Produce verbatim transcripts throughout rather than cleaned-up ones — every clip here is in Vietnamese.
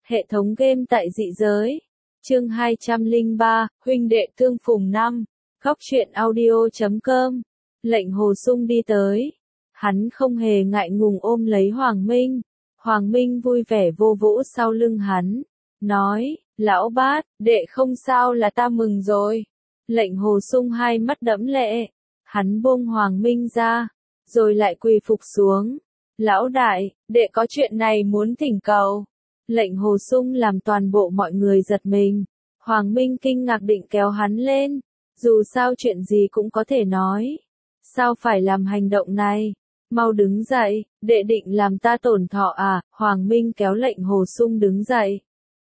Hệ thống game tại dị giới. Chương hai trăm lẻ ba, huynh đệ tương phùng năm. Góc truyện audio chấm com. Lệnh Hồ Sung đi tới. Hắn không hề ngại ngùng ôm lấy Hoàng Minh. Hoàng Minh vui vẻ vô vỗ sau lưng hắn. Nói, lão bát, đệ không sao là ta mừng rồi. Lệnh Hồ Sung hai mắt đẫm lệ. Hắn buông Hoàng Minh ra. Rồi lại quỳ phục xuống. Lão đại, đệ có chuyện này muốn thỉnh cầu. Lệnh Hồ Sung làm toàn bộ mọi người giật mình. Hoàng Minh kinh ngạc định kéo hắn lên. Dù sao chuyện gì cũng có thể nói. Sao phải làm hành động này? Mau đứng dậy, đệ định làm ta tổn thọ à? Hoàng Minh kéo lệnh Hồ Sung đứng dậy.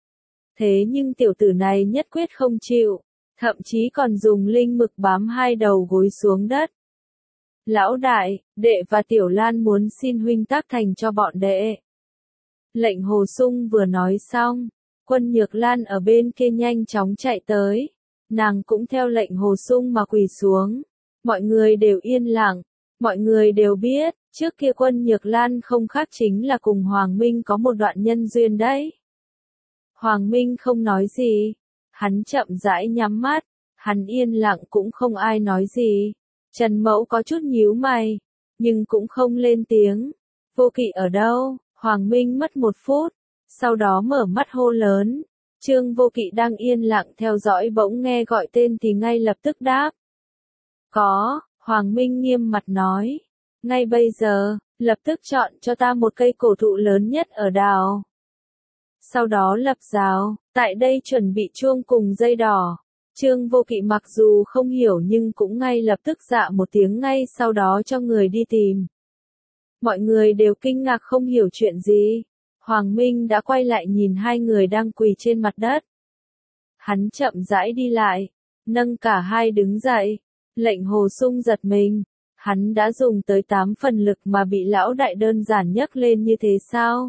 Thế nhưng tiểu tử này nhất quyết không chịu. Thậm chí còn dùng linh mực bám hai đầu gối xuống đất. Lão đại, đệ và Tiểu Lan muốn xin huynh tác thành cho bọn đệ. Lệnh Hồ Sung vừa nói xong, Quân Nhược Lan ở bên kia nhanh chóng chạy tới. Nàng cũng theo lệnh Hồ Sung mà quỳ xuống. Mọi người đều yên lặng. Mọi người đều biết, trước kia Quân Nhược Lan không khác chính là cùng Hoàng Minh có một đoạn nhân duyên đấy. Hoàng Minh không nói gì. Hắn chậm rãi nhắm mắt. Hắn yên lặng cũng không ai nói gì. Trần Mẫu có chút nhíu mày, nhưng cũng không lên tiếng. Vô Kỵ ở đâu? Hoàng Minh mất một phút, sau đó mở mắt hô lớn. Trương Vô Kỵ đang yên lặng theo dõi bỗng nghe gọi tên thì ngay lập tức đáp. Có, Hoàng Minh nghiêm mặt nói. Ngay bây giờ, lập tức chọn cho ta một cây cổ thụ lớn nhất ở đảo. Sau đó lập rào, tại đây chuẩn bị chuông cùng dây đỏ. Trương Vô Kỵ mặc dù không hiểu nhưng cũng ngay lập tức dạ một tiếng ngay sau đó cho người đi tìm. Mọi người đều kinh ngạc không hiểu chuyện gì. Hoàng Minh đã quay lại nhìn hai người đang quỳ trên mặt đất. Hắn chậm rãi đi lại, nâng cả hai đứng dậy. Lệnh Hồ Sung giật mình. Hắn đã dùng tới tám phần lực mà bị lão đại đơn giản nhấc lên như thế sao?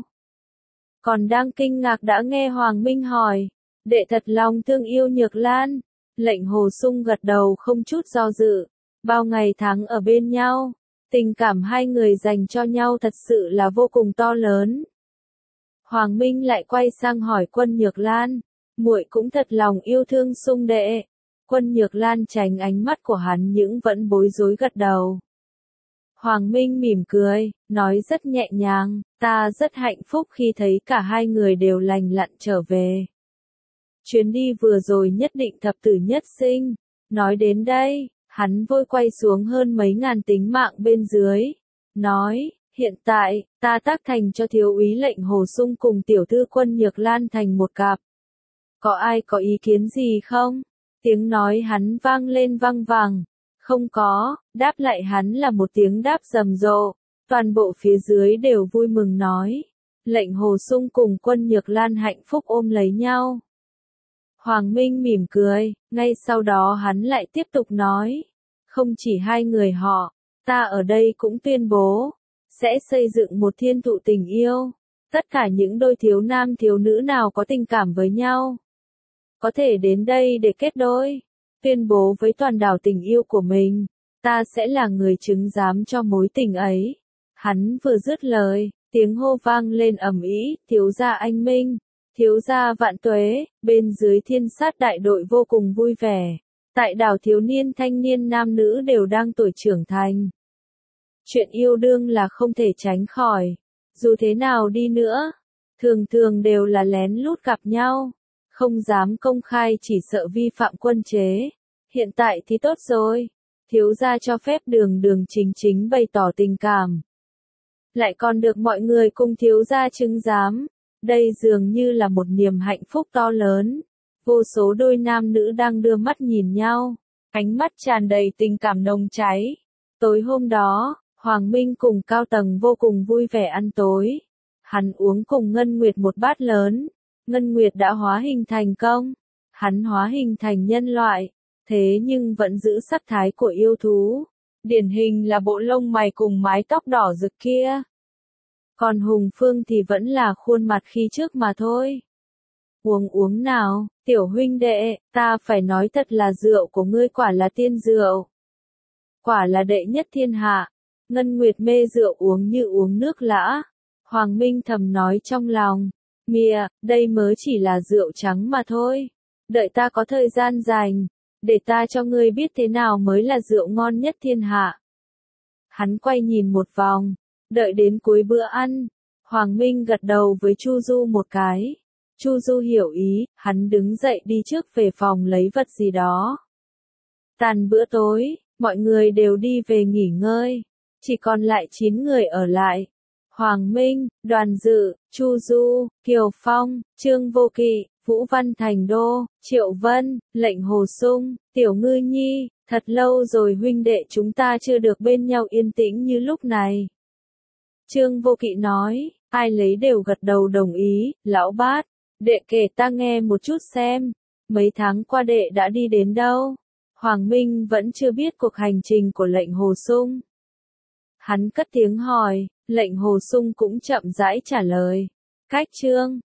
Còn đang kinh ngạc đã nghe Hoàng Minh hỏi. Đệ thật lòng thương yêu Nhược Lan. Lệnh Hồ Sung gật đầu không chút do dự. Bao ngày tháng ở bên nhau, tình cảm hai người dành cho nhau thật sự là vô cùng to lớn. Hoàng Minh lại quay sang hỏi Quân Nhược Lan, muội cũng thật lòng yêu thương Sung đệ. Quân Nhược Lan tránh ánh mắt của hắn nhưng vẫn bối rối gật đầu. Hoàng Minh mỉm cười, nói rất nhẹ nhàng, ta rất hạnh phúc khi thấy cả hai người đều lành lặn trở về. Chuyến đi vừa rồi nhất định thập tử nhất sinh. Nói đến đây, hắn vội quay xuống hơn mấy ngàn tính mạng bên dưới. Nói, hiện tại, ta tác thành cho thiếu úy Lệnh Hồ Sung cùng tiểu thư Quân Nhược Lan thành một cặp. Có ai có ý kiến gì không? Tiếng nói hắn vang lên vang vẳng. Không có, đáp lại hắn là một tiếng đáp rầm rộ. Toàn bộ phía dưới đều vui mừng nói. Lệnh Hồ Sung cùng Quân Nhược Lan hạnh phúc ôm lấy nhau. Hoàng Minh mỉm cười, ngay sau đó hắn lại tiếp tục nói. Không chỉ hai người họ, ta ở đây cũng tuyên bố, sẽ xây dựng một thiên thụ tình yêu. Tất cả những đôi thiếu nam thiếu nữ nào có tình cảm với nhau, có thể đến đây để kết đôi. Tuyên bố với toàn đảo tình yêu của mình, ta sẽ là người chứng giám cho mối tình ấy. Hắn vừa dứt lời, tiếng hô vang lên ầm ĩ, thiếu gia anh Minh. Thiếu gia vạn tuế, bên dưới thiên sát đại đội vô cùng vui vẻ. Tại đảo thiếu niên thanh niên nam nữ đều đang tuổi trưởng thành. Chuyện yêu đương là không thể tránh khỏi. Dù thế nào đi nữa, thường thường đều là lén lút gặp nhau. Không dám công khai chỉ sợ vi phạm quân chế. Hiện tại thì tốt rồi. Thiếu gia cho phép đường đường chính chính bày tỏ tình cảm. Lại còn được mọi người cùng thiếu gia chứng giám. Đây dường như là một niềm hạnh phúc to lớn. Vô số đôi nam nữ đang đưa mắt nhìn nhau. Ánh mắt tràn đầy tình cảm nồng cháy. Tối hôm đó, Hoàng Minh cùng cao tầng vô cùng vui vẻ ăn tối. Hắn uống cùng Ngân Nguyệt một bát lớn. Ngân Nguyệt đã hóa hình thành công. Hắn hóa hình thành nhân loại. Thế nhưng vẫn giữ sắc thái của yêu thú. Điển hình là bộ lông mày cùng mái tóc đỏ rực kia. Còn Hùng Phương thì vẫn là khuôn mặt khi trước mà thôi. Uống uống nào, tiểu huynh đệ, ta phải nói thật là rượu của ngươi quả là tiên rượu. Quả là đệ nhất thiên hạ. Ngân Nguyệt mê rượu uống như uống nước lã. Hoàng Minh thầm nói trong lòng. Mìa, đây mới chỉ là rượu trắng mà thôi. Đợi ta có thời gian dành, để ta cho ngươi biết thế nào mới là rượu ngon nhất thiên hạ. Hắn quay nhìn một vòng, đợi đến cuối bữa ăn, Hoàng Minh gật đầu với Chu Du một cái. Chu Du hiểu ý, hắn đứng dậy đi trước về phòng lấy vật gì đó. Tàn bữa tối, mọi người đều đi về nghỉ ngơi, chỉ còn lại chín người ở lại. Hoàng Minh, Đoàn Dự, Chu Du, Kiều Phong, Trương Vô Kỵ, Vũ Văn Thành Đô, Triệu Vân, Lệnh Hồ Sung, Tiểu Ngư Nhi, thật lâu rồi huynh đệ chúng ta chưa được bên nhau yên tĩnh như lúc này. Trương Vô Kỵ nói, ai lấy đều gật đầu đồng ý, lão bát, đệ kể ta nghe một chút xem, mấy tháng qua đệ đã đi đến đâu? Hoàng Minh vẫn chưa biết cuộc hành trình của Lệnh Hồ Sung. Hắn cất tiếng hỏi, Lệnh Hồ Sung cũng chậm rãi trả lời. Cách Trương,